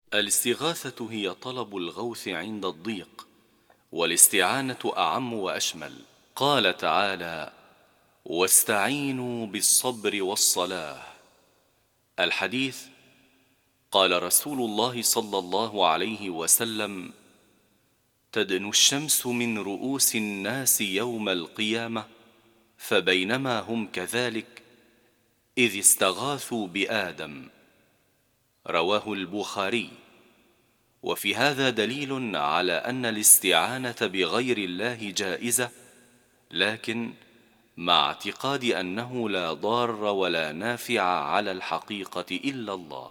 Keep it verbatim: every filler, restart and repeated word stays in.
الاستغاثة هي طلب الغوث عند الضيق، والاستعانة أعم وأشمل. قال تعالى: واستعينوا بالصبر والصلاة. الحديث: قال رسول الله صلى الله عليه وسلم: تدنو الشمس من رؤوس الناس يوم القيامة، فبينما هم كذلك إذ استغاثوا بآدم. رواه البخاري. وفي هذا دليل على أن الاستعانة بغير الله جائزة، لكن مع اعتقاد أنه لا ضار ولا نافع على الحقيقة إلا الله.